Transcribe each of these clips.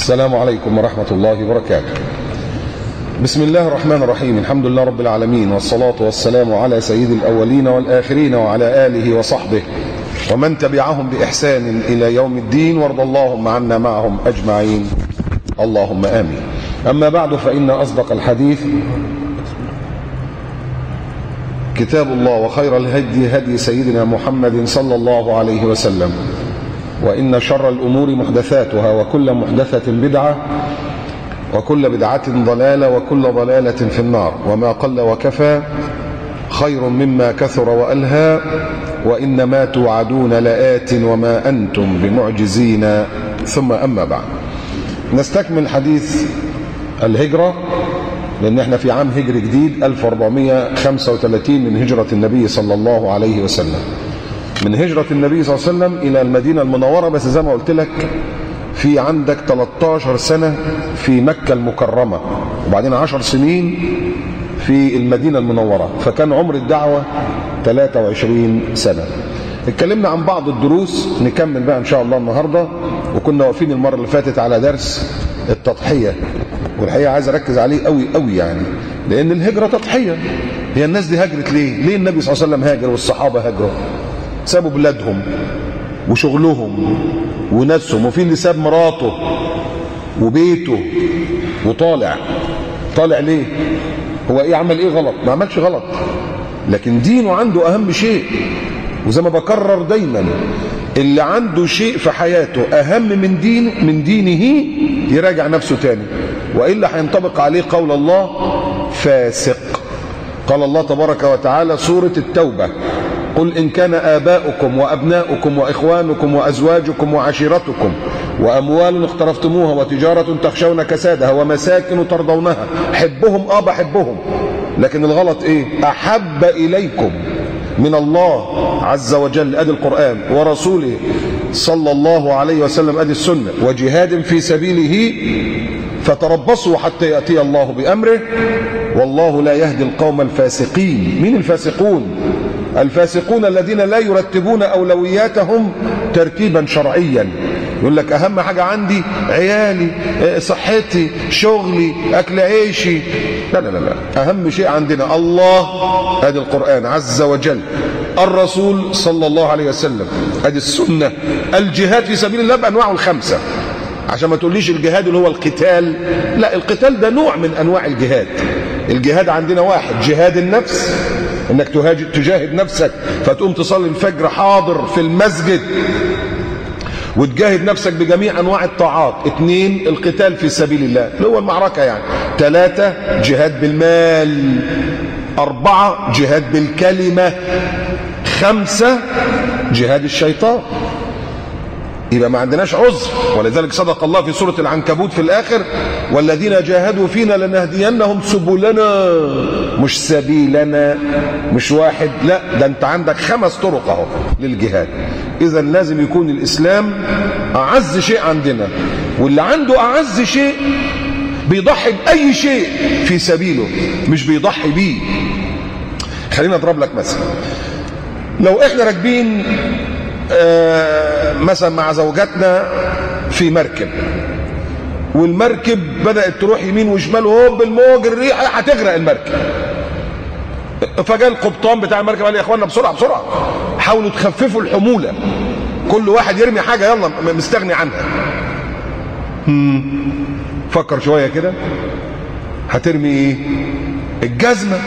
السلام عليكم ورحمة الله وبركاته. بسم الله الرحمن الرحيم. الحمد لله رب العالمين، والصلاة والسلام على سيد الأولين والآخرين وعلى آله وصحبه ومن تبعهم بإحسان إلى يوم الدين، وارض اللهم عنا معهم أجمعين اللهم آمين. أما بعد، فإن أصدق الحديث كتاب الله، وخير الهدي هدي سيدنا محمد صلى الله عليه وسلم، وإن شر الأمور محدثاتها، وكل محدثة بدعة، وكل بدعة ضلالة، وكل ضلالة في النار. وما قل وكفى خير مما كثر وألهى، وإنما توعدون لآت وما أنتم بمعجزين. ثم أما بعد، نستكمل حديث الهجرة، لأن احنا في عام هجري جديد 1435 من هجرة النبي صلى الله عليه وسلم، من هجرة النبي صلى الله عليه وسلم إلى المدينة المنورة. بس زي ما قلت لك، في عندك 13 سنة في مكة المكرمة، وبعدين 10 سنين في المدينة المنورة، فكان عمر الدعوة 23 سنة. اتكلمنا عن بعض الدروس، نكمل بقى إن شاء الله النهاردة. وكنا واقفين المرة اللي فاتت على درس التضحية، والحقيقة عايز أركز عليه قوي قوي، يعني لأن الهجرة تضحية. هي الناس دي هاجرت ليه؟ ليه النبي صلى الله عليه وسلم هاجر والصحابة هاجروا؟ سابوا بلادهم وشغلهم وناسهم، وفي اللي ساب مراته وبيته وطالع. طالع ليه؟ هو ايه عمل ايه غلط؟ ما عملش غلط، لكن دينه عنده اهم شيء. وزي ما بكرر دايما، اللي عنده شيء في حياته اهم من دينه يراجع نفسه تاني، والا هينطبق عليه قول الله فاسق. قال الله تبارك وتعالى سورة التوبة: قل إن كان آباؤكم وأبناؤكم وإخوانكم وأزواجكم وعشيرتكم وأموال اقترفتموها وتجارة تخشون كسادها ومساكن ترضونها، حبهم بحبهم، لكن الغلط إيه؟ أحب إليكم من الله عز وجل، أدي القرآن، ورسوله صلى الله عليه وسلم، أدي السنة، وجهاد في سبيله فتربصوا حتى يأتي الله بأمره، والله لا يهدي القوم الفاسقين. مين الفاسقون؟ الفاسقون الذين لا يرتبون أولوياتهم ترتيبا شرعيا. يقول لك أهم حاجة عندي عيالي، صحتي، شغلي، أكل عيشي. لا لا لا، أهم شيء عندنا الله، هذا القرآن عز وجل، الرسول صلى الله عليه وسلم، هذه السنة، الجهاد في سبيل الله بأنواعه الخمسة. عشان ما تقوليش الجهاد اللي هو القتال، لا، القتال ده نوع من أنواع الجهاد. الجهاد عندنا واحد، جهاد النفس، انك تجاهد نفسك، فتقوم تصلي الفجر حاضر في المسجد وتجاهد نفسك بجميع انواع الطاعات. 2 القتال في سبيل الله اللي هو المعركة يعني. 3 جهاد بالمال. 4 جهاد بالكلمة. 5 جهاد الشيطان. يبقى ما عندناش عذر، ولذلك صدق الله في سورة العنكبوت في الآخر: والذين جاهدوا فينا لنهدينهم سبلنا. مش سبيلنا، مش واحد، لا، ده انت عندك 5 طرق اهو للجهاد. اذا لازم يكون الإسلام أعز شيء عندنا، واللي عنده أعز شيء بيضحي بأي شيء في سبيله، مش بيضحي بيه. خلينا أضرب لك مثلا. لو احنا راكبين مثلا مع زوجاتنا في مركب، والمركب بدأت تروح يمين وشمال، وهوب الموج الريح هتغرق المركب، فجاء القبطان بتاع المركب قال: يا اخوانا بسرعه بسرعه، حاولوا تخففوا الحموله، كل واحد يرمي حاجه يلا مستغني عنها. فكر شويه كده، هترمي ايه؟ الجزمه.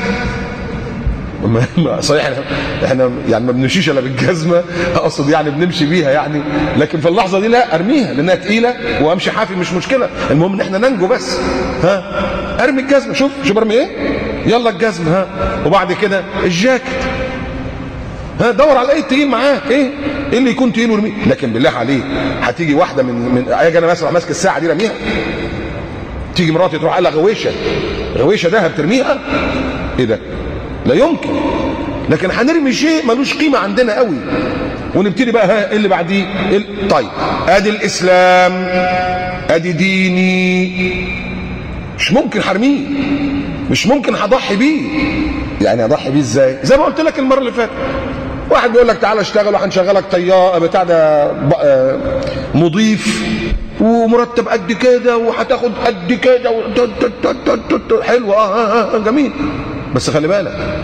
صحيح احنا يعني ما بنمشيش الا بالجزمه، اقصد يعني بنمشي بيها يعني، لكن في اللحظه دي لا، ارميها لانها تقيله، وامشي حافي مش مشكله، المهم ان احنا ننجو بس. ارمي الجزمه. شوف ارمي ايه؟ يلا الجزمه. وبعد كده الجاكيت. دور على اي تقيل معاك، ايه اللي يكون تقيل وارميه. لكن بالله عليك، هتيجي واحده من اجي انا مثلا ماسك الساعه دي رميها، تيجي مراتي تروح قالها غويشه دهب ترميها؟ ايه ده؟ لا يمكن. لكن هنرمي شيء ملوش قيمة عندنا قوي، ونبتدي بقى اللي بعديه. طيب، ادي الاسلام، ادي ديني، مش ممكن هرميه، مش ممكن هضحي بيه. يعني هضحي بيه ازاي؟ زي ما قلت لك المرة اللي فاتت، واحد بيقول لك تعالى اشتغل وهنشغلك طيار بتاع ده مضيف ومرتب قد كده وهتاخد قد كده حلو جميل، بس خلي بالك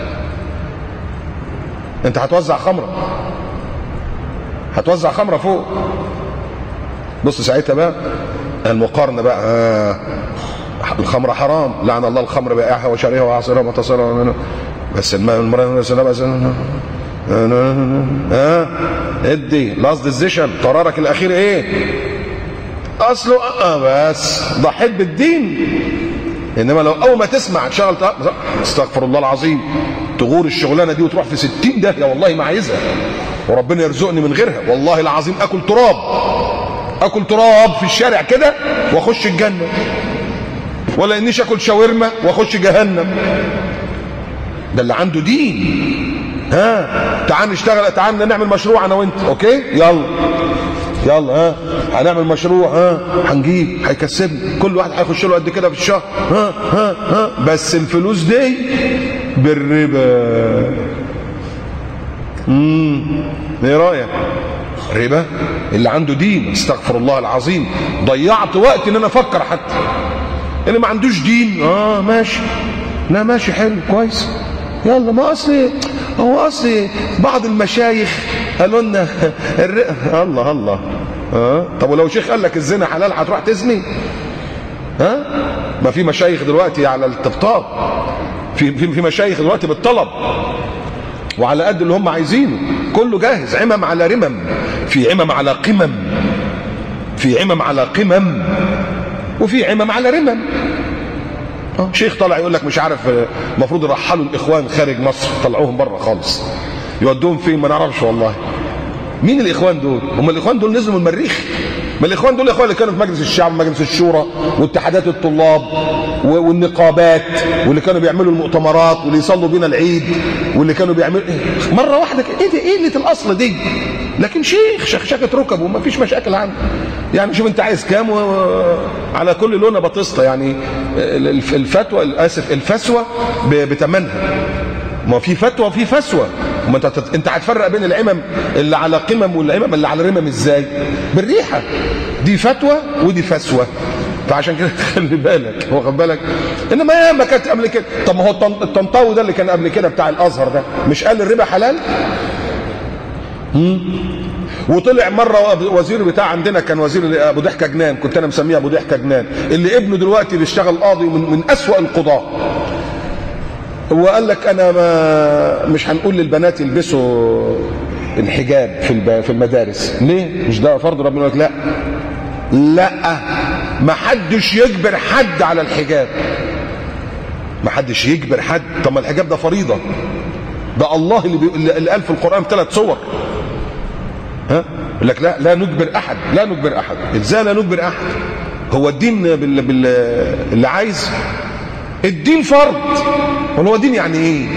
انت هتوزع خمره فوق. بص ساعتها بقى المقارنه بقى، الخمره حرام، لعن الله الخمر بائعها وشاريها وعصرها ومتصرها، بس المرأة ادي لاست ديسيشن، قرارك الاخير ايه؟ اصله بس ضحيت بالدين. انما لو اول ما تسمع تشغل استغفر الله العظيم تغور الشغلانه دي وتروح في 60 داهيه، والله ما عايزها وربنا يرزقني من غيرها، والله العظيم اكل تراب في الشارع كده واخش الجنه، ولا انيش اكل شاورما واخش جهنم. ده اللي عنده دين. تعال نشتغل، تعال نعمل مشروع انا وانت، اوكي؟ يلا هنعمل مشروع، هنجيب، هيكسبني، كل واحد هيخش له قد كده في الشهر، بس الفلوس دي بالربا. ايه رايك؟ ربا؟ اللي عنده دين استغفر الله العظيم ضيعت وقت ان انا افكر. حتى اللي ما عندوش دين ماشي، لا ماشي حلو كويس، يلا. ما اصلي بعض المشايخ قالوا لنا الله طب ولو شيخ قال لك الزنا حلال هتروح تزني؟ ما في مشايخ دلوقتي على الطبطاب، في مشايخ دلوقتي بالطلب وعلى قد اللي هم عايزينه، كله جاهز، عمم على رمم، في عمم على قمم، في عمم على قمم، وفي عمم على رمم. شيخ طلع يقول لك مش عارف المفروض يرحلوا الاخوان خارج مصر، طلعوهم بره خالص، يودوهم فين ما نعرفش والله. مين الاخوان دول؟ هم الاخوان دول نزلوا من المريخ؟ ما الاخوان دول الاخوان اللي كانوا في مجلس الشعب ومجلس الشورى واتحادات الطلاب والنقابات، واللي كانوا بيعملوا المؤتمرات، واللي يصلوا بينا العيد، واللي كانوا بيعملوا مره واحده ايه ده؟ ايه اللي الاصل دي؟ لكن شيخ شخشكه ركب وما فيش مشاكل عنده. يعني شوف انت عايز كام على كل لونه بطسطه. يعني الفسوه بتمنها. ما في فتوى وفي فسوه. وما انت هتفرق بين العمم اللي على قمم والعمم اللي على رمم ازاي؟ بالريحه. دي فتوى ودي فسوه. فعشان كده خلي بالك، واخد بالك؟ انما ياما كانت قبل كده. طب ما هو الطنطاوي ده اللي كان قبل كده بتاع الازهر ده مش قال الربا حلال؟ وطلع مره وزير بتاع عندنا كان وزير ابو ضحكه جنان، كنت انا مسميه ابو ضحكه جنان، اللي ابنه دلوقتي بيشتغل قاضي من اسوأ القضاه. هو قال لك انا مش هنقول للبنات يلبسوا الحجاب في المدارس. ليه؟ مش ده فرض ربنا؟ يقول لك لا ما حدش يجبر حد على الحجاب، ما حدش يجبر حد. طب ما الحجاب ده فريضه، ده الله اللي قال في القران 3 صور. يقول لك لا نجبر احد، لا نجبر احد. ازاي لا نجبر احد؟ هو الدين اللي عايز الدين فرض. هو دين يعني ايه؟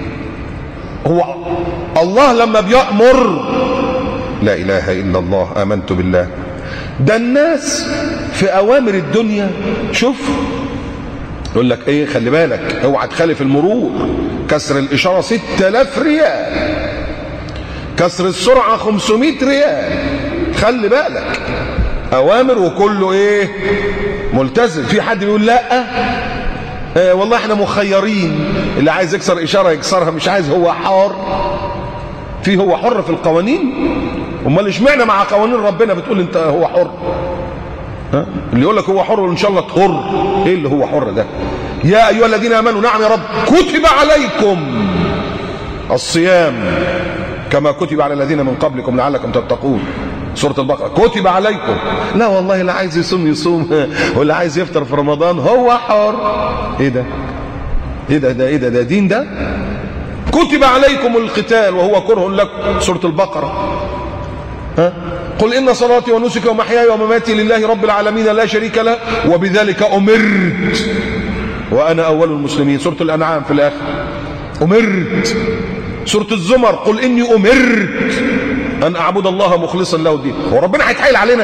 هو الله لما بيأمر لا اله الا الله امنت بالله. ده الناس في اوامر الدنيا شوف يقول لك ايه؟ خلي بالك اوعى تخالف المرور. كسر الاشاره 6000 ريال، كسر السرعه 500 ريال. خلي بالك اوامر وكله ايه؟ ملتزم. في حد بيقول لا والله احنا مخيرين، اللي عايز يكسر اشاره يكسرها، مش عايز هو حر. هو حر في القوانين. امال اشمعنى مع قوانين ربنا بتقول انت هو حر؟ اللي يقول لك هو حر وان شاء الله تحر. ايه اللي هو حر ده؟ يا ايها الذين امنوا نعم يا رب كتب عليكم الصيام كما كتب على الذين من قبلكم لعلكم تتقون. سورة البقرة. كتب عليكم. لا والله اللي عايز يصوم واللي عايز يفطر في رمضان هو حر. ايه ده؟ ده دين ده؟ كتب عليكم القتال وهو كره لكم. سورة البقرة. قل إن صلاتي ونسكي ومحياي ومماتي لله رب العالمين لا شريك له وبذلك أمرت وأنا أول المسلمين. سورة الأنعام في الآخر. أمرت. سورة الزمر. قل إني أمرت أن أعبد الله مخلصا له الدين. وربنا هيتحايل علينا؟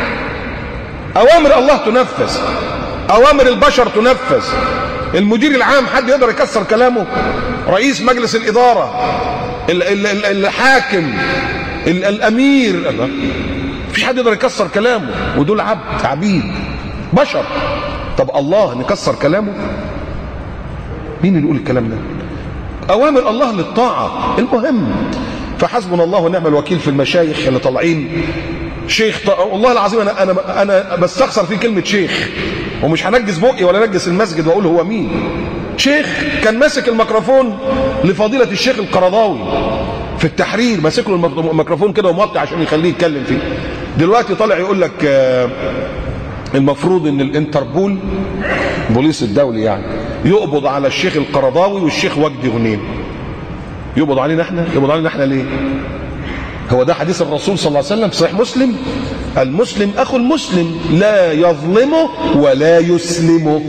أوامر الله تنفذ، أوامر البشر تنفذ. المدير العام حد يقدر يكسر كلامه؟ رئيس مجلس الإدارة، الحاكم، الأمير. مفيش حد يقدر يكسر كلامه، ودول عبيد بشر. طب الله نكسر كلامه؟ مين اللي يقول الكلام ده؟ اوامر الله للطاعه. المهم فحسبنا الله ونعم الوكيل في المشايخ اللي طالعين. شيخ والله العظيم انا بستخسر فيه كلمه شيخ، ومش هنجس بقي ولا نجس المسجد واقول هو مين. شيخ كان ماسك الميكروفون لفضيله الشيخ القرضاوي في التحرير، ماسك له الميكروفون كده وموطي عشان يخليه يتكلم فيه. دلوقتي طالع يقول لك المفروض ان الانتربول بوليس الدولي يعني يقبض على الشيخ القرضاوي والشيخ وجدي غنيم. يقبض علينا احنا؟ يقبض علينا احنا ليه؟ هو ده حديث الرسول صلى الله عليه وسلم في صحيح مسلم؟ المسلم اخو المسلم لا يظلمه ولا يسلمه،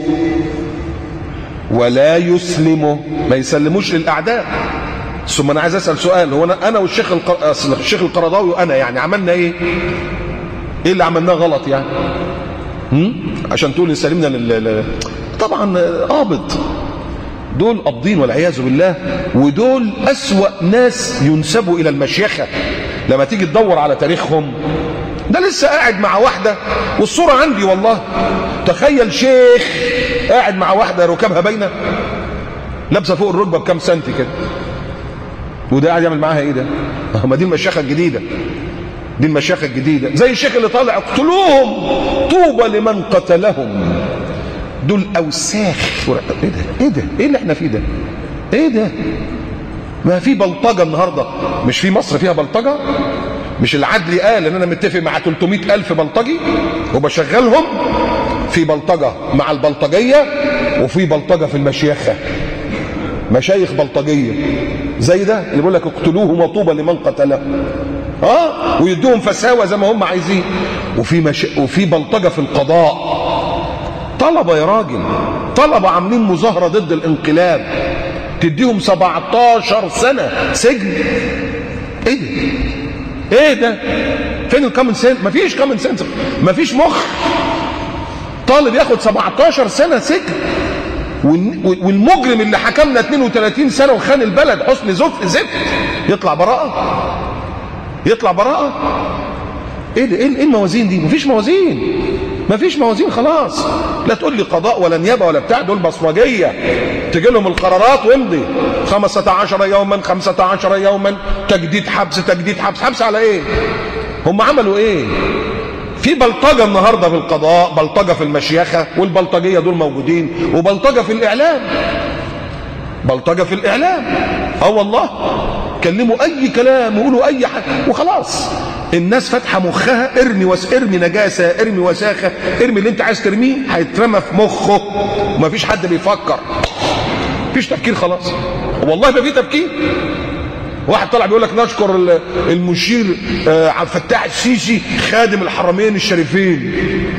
ولا يسلمه، ما يسلموش للاعداء. ثم انا عايز اسال سؤال، هو انا الشيخ القرضاوي وانا يعني عملنا ايه؟ ايه اللي عملناه غلط يعني؟ عشان تقول سلمنا طبعا قابض. دول قابضين والعياذ بالله، ودول أسوأ ناس ينسبوا إلى المشيخة. لما تيجي تدور على تاريخهم، ده لسه قاعد مع واحدة والصورة عندي والله. تخيل شيخ قاعد مع واحدة ركبها باينة لابسة فوق الركبة بكام سنتي كده، وده قاعد يعمل معاها ايه ده؟ ما دي المشيخة الجديدة، دي المشيخة الجديدة. زي الشيخ اللي طالع اقتلوهم طوبى لمن قتلهم. دول اوساخ. ايه ده؟ ايه ده؟ ايه اللي احنا فيه ده؟ ايه ده؟ ما في بلطجه النهارده، مش في مصر فيها بلطجه؟ مش العدلي قال ان انا متفق مع 300,000 بلطجي وبشغلهم؟ في بلطجه مع البلطجيه وفي بلطجه في المشيخه، مشايخ بلطجيه زي ده اللي بيقول لك اقتلوهم وطوبى لمن قتلهم، ويدوهم فساوى زي ما هم عايزين. وفي بلطجه في القضاء، طلبة يا راجل، طلبة عاملين مظاهرة ضد الانقلاب، تديهم 17 سنة سجن. ايه ده؟ ايه ده؟ فين الكومن سنس؟ مفيش كومن سنس، مفيش مخ. طالب ياخد 17 سنة سجن، والمجرم اللي حكمنا 32 سنة وخان البلد حسن زفت يطلع براءة؟ يطلع براءة؟ ايه ده؟ ايه الموازين دي؟ مفيش موازين، مفيش موازين خلاص. لا تقول لي قضاء ولا نيابه ولا بتاع، دول بصمجيه تجي لهم القرارات وامضي 15 يوما 15 يوما تجديد حبس تجديد حبس. حبس على ايه؟ هم عملوا ايه؟ في بلطجه النهارده في القضاء، بلطجه في المشيخه، والبلطجيه دول موجودين، وبلطجه في الاعلام، بلطجه في الاعلام. والله كلموا اي كلام وقولوا اي حاجه وخلاص. الناس فاتحه مخها، ارمي نجاسه، ارمي وساخه، ارمي اللي انت عايز ترميه هيترمى في مخه، ومفيش حد بيفكر، مفيش تفكير خلاص. والله ما في تفكير. واحد طلع بيقول لك نشكر المشير عبد الفتاح السيسي خادم الحرمين الشريفين.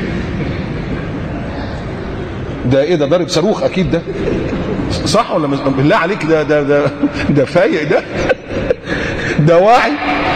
ده ايه ده؟ ضارب صاروخ اكيد ده، صح ولا بالله عليك؟ ده فايق ده ده واعي.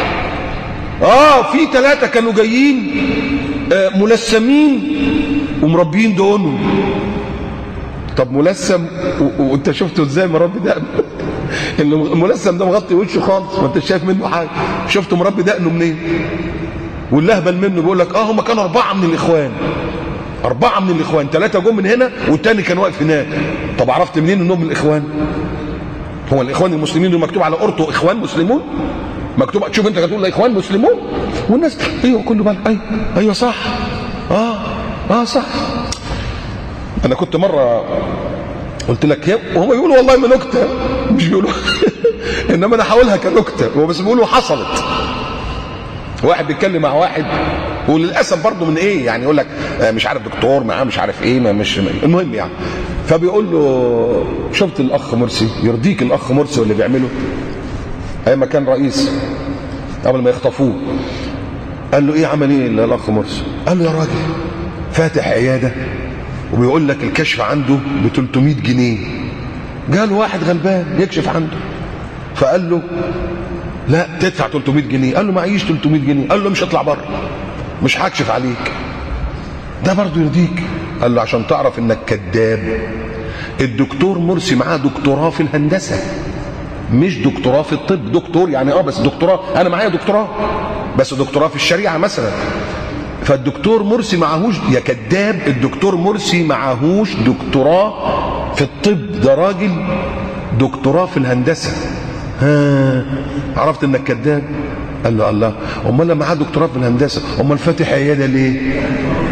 في 3 كانوا جايين ملثمين ومربيين دقنهم. طب ملثم وانت شفته ازاي مربي دقنه؟ الملثم ده مغطي وشه خالص، ما انت شايف منه حاجه. شفته مربي دقنه منين؟ واللهبل منه بيقول لك هم كانوا 4 من الاخوان، 4 من الاخوان، 3 جم من هنا والتاني كان واقف هناك. طب عرفت منين انهم من الاخوان؟ هو الاخوان المسلمين دول مكتوب على قرطه اخوان مسلمون؟ مكتوب، شوف انت هتقول الاخوان مسلمون والناس ايوه كله بالك ايوه صح صح. انا كنت مره قلت لك وهم يقولوا والله ما نكته، مش بيقولوا انما انا هقولها كنكته، هو بس بيقولوا حصلت. واحد بيتكلم مع واحد، وللاسف برضه من ايه يعني، يقول لك مش عارف دكتور معاه مش عارف ايه، ما مش المهم يعني. فبيقول له شفت الاخ مرسي؟ يرضيك الاخ مرسي واللي بيعمله؟ ايما كان رئيس قبل ما يخطفوه. قال له ايه عمل ايه الاخ مرسي؟ قال له يا راجل فاتح عياده وبيقول لك الكشف عنده ب 300 جنيه. جاله واحد غلبان يكشف عنده، فقال له لا تدفع 300 جنيه. قال له معيش 300 جنيه. قال له مش هطلع بره، مش هكشف عليك. ده برضه يرضيك؟ قال له عشان تعرف انك كذاب، الدكتور مرسي معاه دكتوراه في الهندسه، مش دكتوراه في الطب. دكتور يعني بس دكتوراه، انا معايا دكتوراه. بس دكتوراه في الشريعة مثلا. فالدكتور مرسي معهوش، يا كذاب، الدكتور مرسي معهوش دكتوراه في الطب، ده راجل دكتوراه في الهندسة. ها عرفت انك كذاب؟ قال له الله، امال لما معاه دكتوراه في الهندسة امال فاتح عيادة ليه؟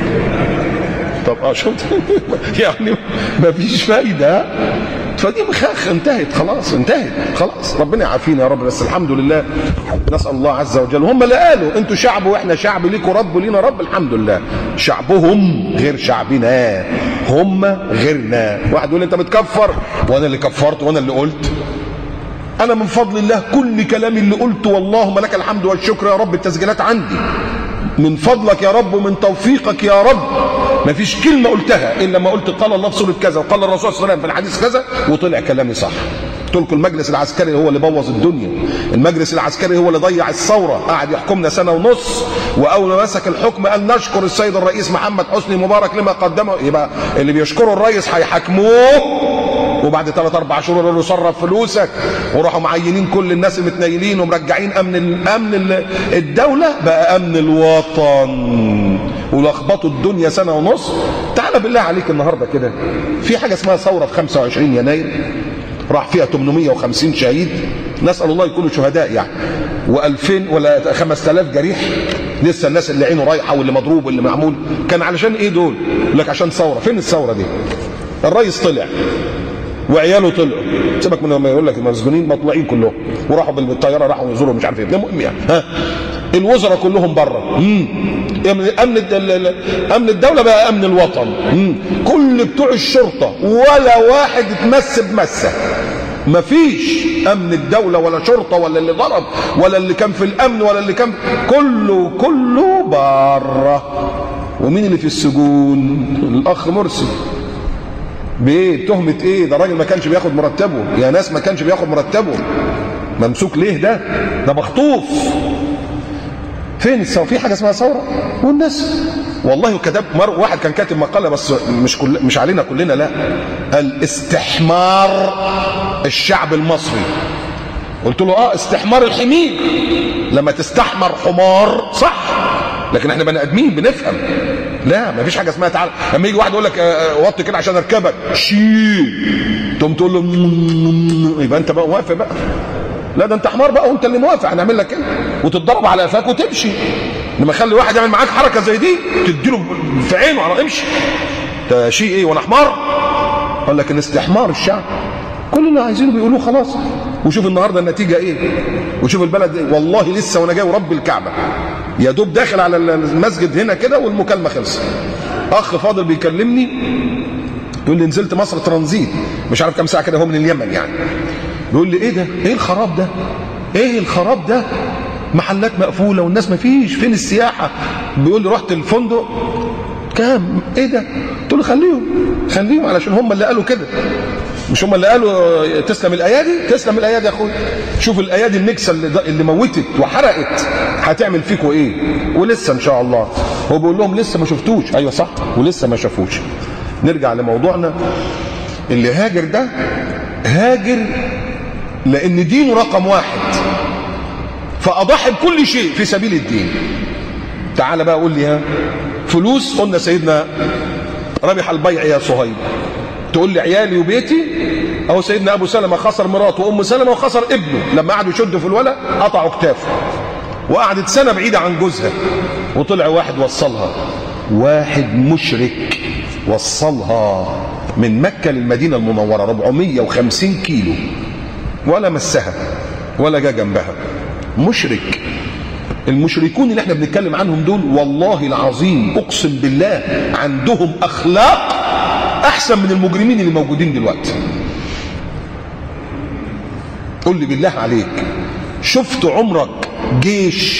طب شفت يعني مفيش فايدة. فدي مخاخ انتهت خلاص، انتهت خلاص. ربنا يعافينا يا رب. بس الحمد لله، نسأل الله عز وجل. هم اللي قالوا انتوا شعب واحنا شعب، ليكوا رب ولينا رب. الحمد لله. شعبهم غير شعبنا، هم غيرنا. واحد يقول انت بتكفر، وانا اللي كفرت وانا اللي قلت؟ انا من فضل الله كل كلامي اللي قلته والله لك الحمد والشكر يا رب، التسجيلات عندي من فضلك يا رب ومن توفيقك يا رب. ما فيش كلمة قلتها إلا ما قلت قال الله في سورة كذا وقال الرسول صلى الله عليه وسلم في الحديث كذا وطلع كلامي صح. قلت لكم المجلس العسكري هو اللي بوظ الدنيا، المجلس العسكري هو اللي ضيع الثورة، قعد يحكمنا سنة ونص، وأول ما مسك الحكم قال نشكر السيد الرئيس محمد حسني مبارك لما قدمه. يبقى اللي بيشكروا الرئيس هيحاكموه، وبعد 3-4 شهور قالوا له صرف فلوسك، وراحوا معينين كل الناس المتنيلين ومرجعين امن الدوله بقى امن الوطن، ولخبطوا الدنيا سنه ونص. تعال بالله عليك النهارده كده في حاجه اسمها ثوره في 25 يناير راح فيها 850 شهيد، نسال الله يكونوا شهداء يعني، و2000 ولا 5000 جريح، لسه الناس اللي عينه رايحه واللي مضروب واللي معمول. كان علشان ايه دول؟ يقول لك عشان ثوره. فين الثوره دي؟ الرئيس طلع وعياله طلعوا، سيبك من لما يقول لك المسجونين مطلوعين كلهم وراحوا بالطياره راحوا يزوروا مش عارف ايه. المهم يعني ها الوزراء كلهم بره. امن الدوله بقى امن الوطن. كل بتوع الشرطه ولا واحد اتمس بمسه، مفيش امن الدوله ولا شرطه ولا اللي ضرب ولا اللي كان في الامن ولا اللي كان، كله بره. ومين اللي في السجون؟ الاخ مرسي. بايه؟ تهمه ايه؟ ده راجل ما كانش بياخد مرتبه يا ناس، ما كانش بياخد مرتبه. ممسوك ليه ده مخطوف. فين الثوره؟ في حاجه اسمها ثوره؟ والناس والله كتب واحد كان كاتب مقاله بس مش علينا كلنا، لا، الاستحمار الشعب المصري. قلت له استحمار الحمير، لما تستحمر حمار صح، لكن احنا بني ادمين بنفهم. لا ما فيش حاجه اسمها تعالى لما يجي واحد يقول لك وطي كده عشان اركبك شيل، تقوم تقول له يبقى انت بقى موافق بقى. لا ده انت حمار بقى وانت اللي موافق، هنعمل لك كده وتتضرب على قفاك وتمشي. لما خلي واحد يعمل معاك حركه زي دي تديله في عينه على امشي. ده شيء ايه وانا حمار؟ قال لك الاستحمار الشعب كل اللي عايزينه بيقولوه خلاص. وشوف النهارده النتيجه ايه، وشوف البلد إيه. والله لسه وانا جاي ورب الكعبه يا دوب داخل على المسجد هنا كده والمكالمه خلصت. اخ فاضل بيكلمني يقول لي نزلت مصر ترانزيت مش عارف كام ساعه كده، هو من اليمن يعني. بيقول لي ايه ده؟ ايه الخراب ده؟ ايه الخراب ده؟ محلات مقفوله والناس ما فيش، فين السياحه؟ بيقول لي رحت الفندق كام؟ ايه ده؟ قلت له خليهم علشان هم اللي قالوا كده، مش هم اللي قالوا تسلم الايادي. تسلم الايادي يا اخويا. شوف الايادي النكسه اللي موتت وحرقت هتعمل فيكوا ايه. ولسه ان شاء الله. هو بيقول لهم لسه ما شفتوش. ايوه صح، ولسه ما شافوش. نرجع لموضوعنا. اللي هاجر ده هاجر لان دينه رقم واحد، فاضحي بكل شيء في سبيل الدين. تعال بقى قول لي فلوس. قلنا سيدنا ربح البيع يا صهيب. تقول لي عيالي وبيتي. اهو سيدنا ابو سلمة خسر مراته وام سلمة وخسر ابنه لما قعدوا يشدوا في الولد قطعوا كتافه، وقعدت سنه بعيده عن جوزها، وطلع واحد وصلها، واحد مشرك وصلها من مكه للمدينه المنوره 450 كيلو، ولا مسها ولا جا جنبها. مشرك. المشركون اللي احنا بنتكلم عنهم دول والله العظيم اقسم بالله عندهم اخلاق احسن من المجرمين اللي موجودين دلوقتي. قل لي بالله عليك، شفت عمرك جيش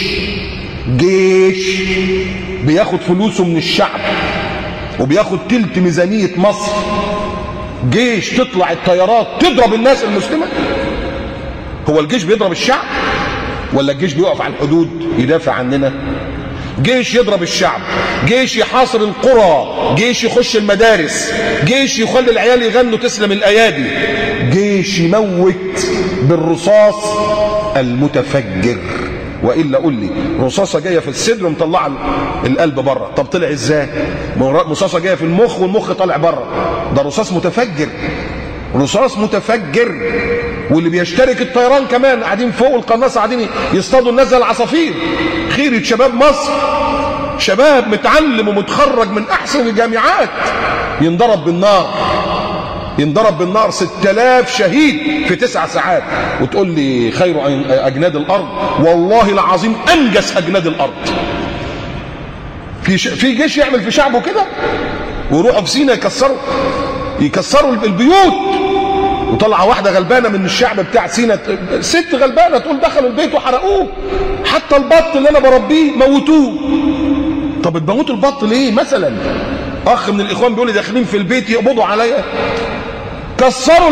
بياخد فلوسه من الشعب وبياخد تلت ميزانية مصر، جيش تطلع الطيارات تضرب الناس المسلمة؟ هو الجيش بيضرب الشعب ولا الجيش بيقف على الحدود يدافع عننا؟ جيش يضرب الشعب، جيش يحاصر القرى، جيش يخش المدارس، جيش يخلي العيال يغنوا تسلم الايادي، جيش يموت بالرصاص المتفجر والا قول لي رصاصه جايه في الصدر ومطلعه القلب بره، طب طلع ازاي؟ رصاصه جايه في المخ والمخ طالع بره، ده رصاص متفجر، رصاص متفجر. واللي بيشترك الطيران كمان قاعدين فوق القناصه قاعدين يصطادوا الناس زي العصافير. خيرة شباب مصر، شباب متعلم ومتخرج من احسن الجامعات ينضرب بالنار، ينضرب بالنار 6000 شهيد في 9 ساعات، وتقول لي خير اجناد الارض؟ والله العظيم انجس اجناد الارض. في جيش يعمل في شعبه كده؟ ويروحوا في سينا يكسروا البيوت، وطلع واحده غلبانه من الشعب بتاع سينا، ست غلبانه، تقول دخلوا البيت وحرقوه، حتى البط اللي انا بربيه موتوه. طب بتموتوا البط ليه مثلا؟ اخ من الاخوان بيقول لي داخلين في البيت يقبضوا عليا، كسروا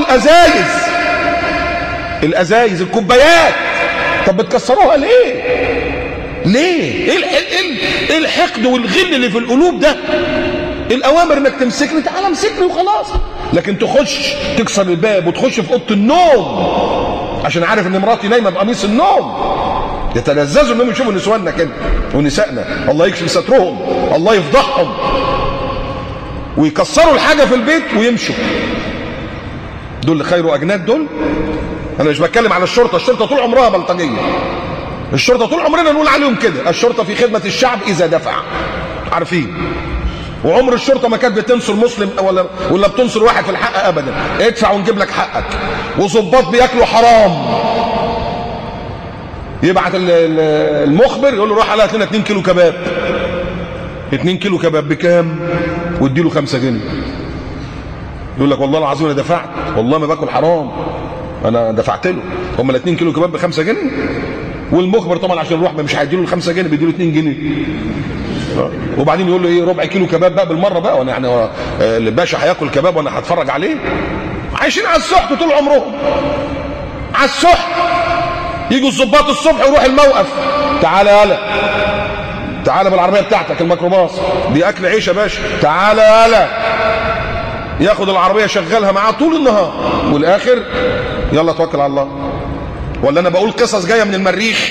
الازايز الكوبايات. طب بتكسروها ليه؟ ليه؟ ايه الحقد والغل اللي في القلوب ده؟ الاوامر انك تمسكني، تعالى امسكني وخلاص، لكن تخش تكسر الباب وتخش في اوضه النوم عشان عارف ان مراتي نايمه بقميص النوم. يتلذذوا انهم يشوفوا نسواننا كده ونسائنا، الله يكشف سترهم، الله يفضحهم، ويكسروا الحاجه في البيت ويمشوا. دول خير اجناد دول. انا مش بتكلم على الشرطه، الشرطه طول عمرها بلطجيه، الشرطه طول عمرنا نقول عليهم كده، الشرطه في خدمه الشعب اذا دفع، عارفين. وعمر الشرطه ما كانت بتنصر مسلم ولا بتنصر واحد في الحق ابدا، ادفع ونجيب لك حقك. وظباط بياكلوا حرام، يبعت المخبر يقول له روح على هات لنا 2 كيلو كباب. 2 كيلو كباب بكام؟ واديله 5 جنيه. يقول لك والله العظيم انا دفعت، والله ما باكل حرام، انا دفعت له. هم ال 2 كيلو كباب ب 5 جنيه، والمخبر طبعا عشان يروح مش هيديله ال 5 جنيه، بيديله 2 جنيه. وبعدين يقول له ايه، ربع كيلو كباب بقى بالمره بقى، وانا يعني الباشا هياكل كباب وانا هتفرج عليه؟ عايشين على السحت طول عمرهم، على السحت. يجوا الظباط الصبح ويروح الموقف، تعالى يالا، تعالى بالعربيه بتاعتك الميكروباص، دي اكل عيش يا باشا، تعالى يالا. ياخد العربيه يشغلها معاه طول النهار، والاخر يلا توكل على الله. ولا انا بقول قصص جايه من المريخ،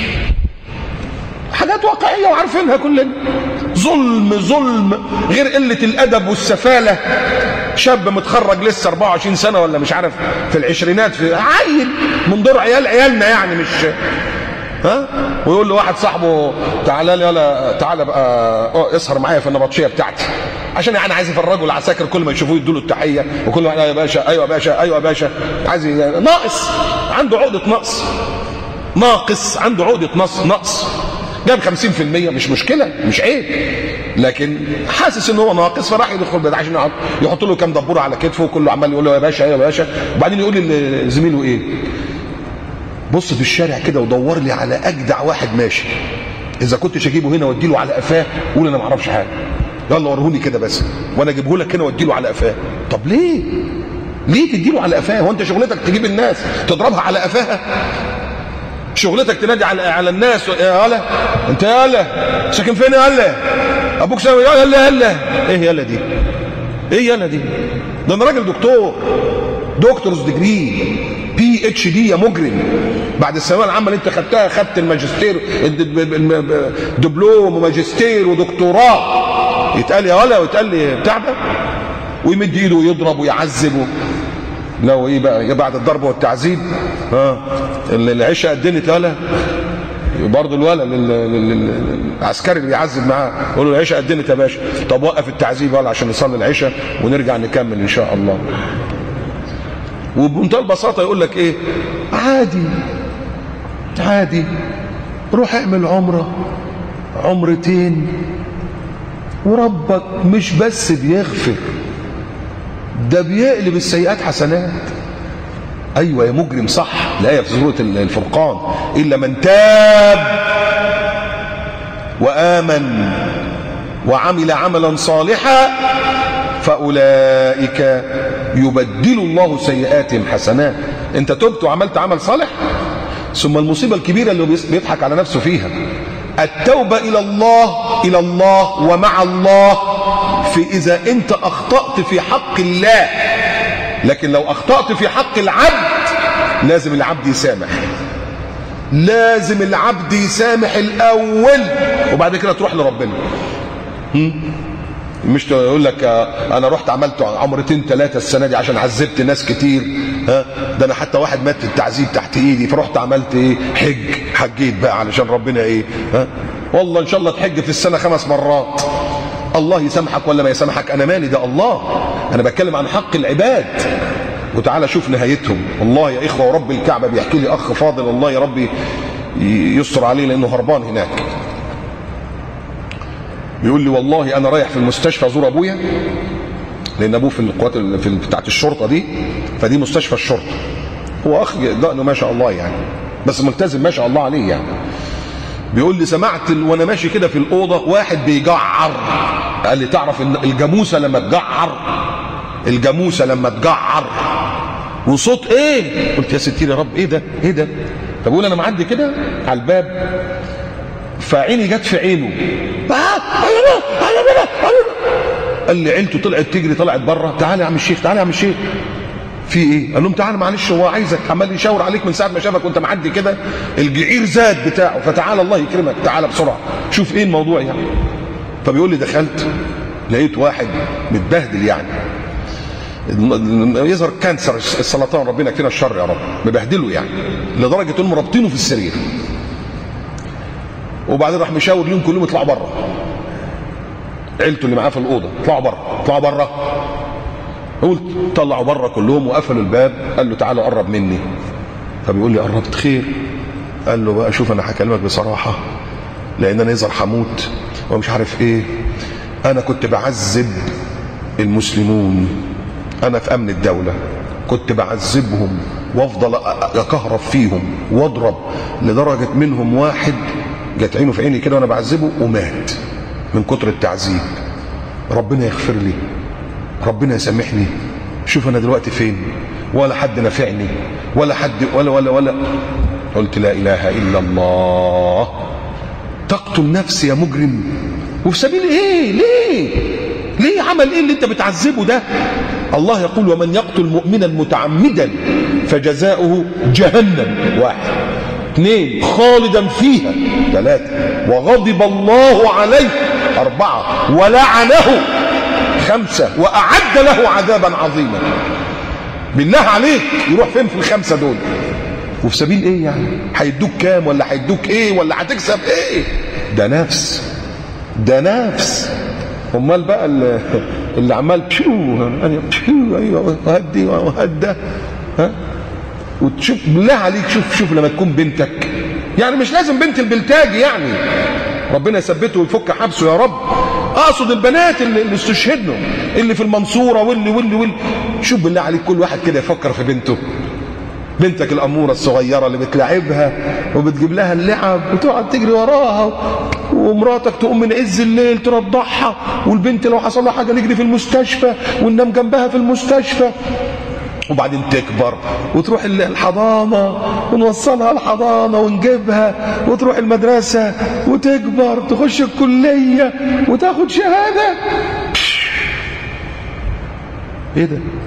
حاجات واقعيه وعارفينها كلنا. ظلم غير قله الادب والسفاله. شاب متخرج لسه 24 سنه ولا مش عارف في العشرينات، في عيل من دور عيالنا يعني، مش ها، ويقول له واحد صاحبه تعالى لي يلا، تعالى بقى اسهر معايا في النبطشيه بتاعتي، عشان يعني عايز يفرجوا العساكر كل ما يشوفوه يدوا له التحيه، وكل ما يا باشا ايوه يا باشا ايوه يا باشا، عايز ناقص، عنده عقده نقص، ناقص، عنده عقده نقص. جاب 50% مش مشكله، مش عيب، لكن حاسس ان هو ناقص، فراح يدخل بدعه عشان يحط له كام دبوره على كتفه، وكله عمال يقول له يا باشا ايوه يا باشا. وبعدين يقول لزميله ايه، بص في الشارع كده ودور لي على اجدع واحد ماشي، اذا كنتش اجيبه هنا وادي له على قفاه قول انا ما اعرفش حاجه، يلا وريهولي كده بس وانا اجيبه لك هنا وادي له على قفاه. طب ليه تدي له على قفاه؟ هو انت شغلتك تجيب الناس تضربها على قفاها؟ شغلتك تنادي على الناس يا هلا انت يا هلا ساكن فين يا هلا ابوك ساوي يا هلا هلا؟ ايه يلا دي؟ ايه يلا دي؟ ده انا راجل دكتورز ديجري PhD يا مجرم. بعد الثانويه العامه اللي انت خدتها، خدت الماجستير، دبلوم وماجستير ودكتوراه، يتقال يا ولا ويتقال لي بتاع ده، ويمد ايده ويضرب ويعذب. لو ايه بقى بعد الضرب والتعذيب، العشاء قدنت ولا برضه الولا العسكري اللي بيعذب معاه يقول له العشاء قدنت يا باشا، طب وقف التعذيب ولا عشان نصلي العشاء ونرجع نكمل ان شاء الله. وبمنتهى البساطه يقول لك ايه، عادي روح اعمل عمرتين وربك مش بس بيغفر، ده بيقلب السيئات حسنات. ايوه يا مجرم صح، الايه في سوره الفرقان، الا من تاب وامن وعمل عملا صالحا فاولئك يبدل الله سيئاتهم حسنات. انت تبت وعملت عمل صالح، ثم المصيبه الكبيره اللي بيضحك على نفسه فيها، التوبه الى الله ومع الله في اذا انت اخطأت في حق الله، لكن لو اخطأت في حق العبد لازم العبد يسامح. لازم العبد يسامح الاول وبعد كده تروح لربنا. مش تقول لك انا رحت عملت عمرتين 3 السنه دي عشان عذبت ناس كتير، ده انا حتى واحد مات التعذيب تحت ايدي فرحت عملت ايه؟ حجيت بقى علشان ربنا ايه؟ والله ان شاء الله تحج في السنه 5 مرات. الله يسامحك ولا ما يسامحك انا مالي، ده الله. انا بتكلم عن حق العباد. وتعالى شوف نهايتهم. والله يا اخوه ورب الكعبه بيحكي لي اخ فاضل، الله يا ربي يستر عليه لانه هربان هناك، بيقول لي والله انا رايح في المستشفى ازور ابويا، لان ابوه في القوات بتاعت الشرطه دي، فدي مستشفى الشرطه. هو اخ دقنه ما شاء الله يعني، بس ملتزم ما شاء الله عليه يعني. بيقول لي سمعت وانا ماشي كده في الاوضه واحد بيجعر. قال لي تعرف ان الجاموسه لما تجعر وصوت ايه؟ قلت يا ستير يا رب ايه ده؟ فبقول انا معدي كده على الباب فعيني جت في عينه، قال لي عيلته طلعت تجري، طلعت بره. تعالى يا عم الشيخ، في ايه؟ قال لهم تعالى معلش هو عايزك، عمال يشاور عليك من ساعه ما شافك وانت معدي كده، الجعير زاد بتاعه، فتعالى الله يكرمك تعالى بسرعه شوف ايه الموضوع يعني. فبيقول لي دخلت لقيت واحد متبهدل يعني، يظهر كانسر السرطان ربنا يكفينا الشر يا رب، مبهدله يعني لدرجه انهم رابطينه في السرير. وبعدين راح مشاور لهم كلهم يطلعوا بره، عيلته اللي معاه في الاوضه اطلعوا بره. قلت طلعوا بره كلهم وقفلوا الباب. قال له تعالى قرب مني. فبيقول لي قربت خير؟ قال له بقى شوف انا هكلمك بصراحه لان انا يظهر هموت ومش عارف ايه. انا كنت بعذب المسلمون، انا في امن الدوله كنت بعذبهم وافضل اكهرب فيهم واضرب، لدرجه منهم واحد جت عينه في عيني كده وانا بعذبه ومات من كتر التعذيب. ربنا يغفر لي، ربنا يسامحني. شوف انا دلوقتي فين، ولا حد نافعني ولا حد ولا. قلت لا اله الا الله. تقتل نفسي يا مجرم وفي سبيل ايه؟ ليه عمل ايه اللي انت بتعذبه ده؟ الله يقول ومن يقتل مؤمنا متعمدا فجزاؤه جهنم 1 2 خالدا فيها 3 وغضب الله عليه 4 ولعنه 5 وأعد له عذابا عظيما. بالله عليك يروح فين في ال5 دول؟ وفي سبيل ايه يعني؟ هيدوك كام ولا هيدوك ايه ولا هتكسب ايه؟ ده نفس. امال بقى اللي عمال ايوه وهدي وهده وتشوف بالله عليك. شوف لما تكون بنتك، يعني مش لازم بنت البلتاجي يعني، ربنا يثبته ويفك حبسه يا رب. اقصد البنات اللي استشهدوا اللي في المنصوره واللي شوف بالله عليك كل واحد كده يفكر في بنته. بنتك الاموره الصغيره اللي بتلعبها وبتجيب لها اللعب وتقعد تجري وراها، ومراتك تقوم من عز الليل ترضعها، والبنت لو حصل لها حاجه نجري في المستشفى وننام جنبها في المستشفى، وبعدين تكبر وتروح الحضانه ونوصلها الحضانه ونجيبها وتروح المدرسه وتكبر تخش الكليه وتاخد شهاده. ايه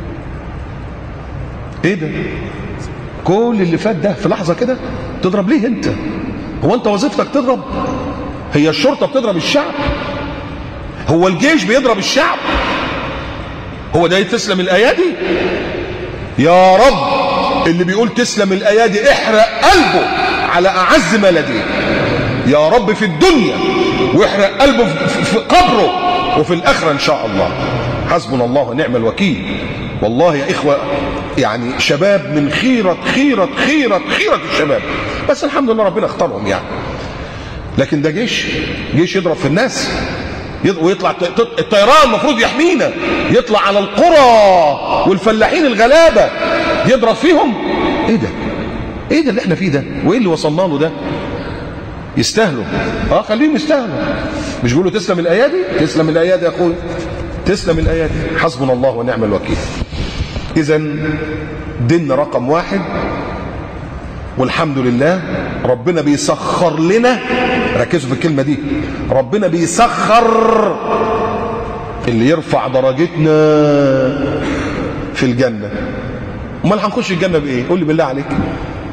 ده؟ كل اللي فات ده في لحظه كده تضرب ليه انت؟ هو انت وظيفتك تضرب؟ هي الشرطه بتضرب الشعب؟ هو الجيش بيضرب الشعب؟ هو ده تسلم الايادي؟ يا رب اللي بيقول تسلم الايادي احرق قلبه على اعز ما لديه يا رب في الدنيا، واحرق قلبه في قبره وفي الاخره ان شاء الله. حسبنا الله ونعم الوكيل. والله يا اخوه يعني شباب من خيرة الشباب، بس الحمد لله ربنا اختارهم يعني. لكن ده جيش يضرب في الناس، ويطلع الطيران المفروض يحمينا، يطلع على القرى والفلاحين الغلابه يضرب فيهم. ايه ده اللي احنا فيه ده؟ وايه اللي وصلنا له ده؟ يستاهلوا. خليهم يستاهلوا. مش بيقولوا تسلم الايادي؟ تسلم الايادي يا اخوي، تسلم الايادي. حسبنا الله ونعم الوكيل. اذا ديننا رقم 1، والحمد لله ربنا بيسخر لنا، ركزوا في الكلمه دي، ربنا بيسخر اللي يرفع درجتنا في الجنه. امال هنخش الجنه بايه؟ قول لي بالله عليك.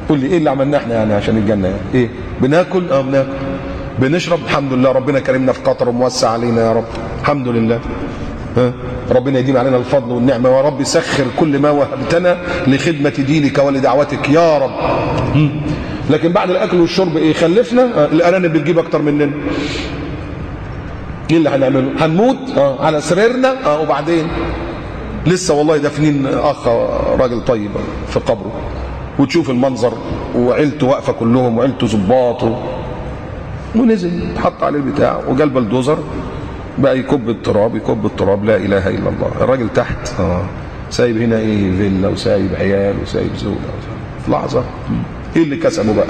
قول لي ايه اللي عملناه احنا يعني عشان الجنه؟ يعني ايه؟ بناكل؟ بناكل. بنشرب؟ الحمد لله، ربنا كرمنا في قطر وموسع علينا يا رب، الحمد لله. ربنا يديم علينا الفضل والنعمه، يا رب سخر كل ما وهبتنا لخدمه دينك ولدعوتك يا رب. لكن بعد الاكل والشرب ايه؟ خلفنا؟ الارانب بتجيب اكتر مننا. ايه اللي هنعمله؟ هنموت على سريرنا. وبعدين لسه والله دافنين اخ راجل طيب في قبره، وتشوف المنظر وعيلته واقفه كلهم، وعيلته ظباط، ونزل حط عليه البتاع وجال بلدوزر بقى يكب التراب يكب التراب. لا اله الا الله. الراجل تحت سايب هنا ايه؟ فيلا، وسايب عيال، وسايب زوجه في لحظه. ايه اللي كسبه بقى؟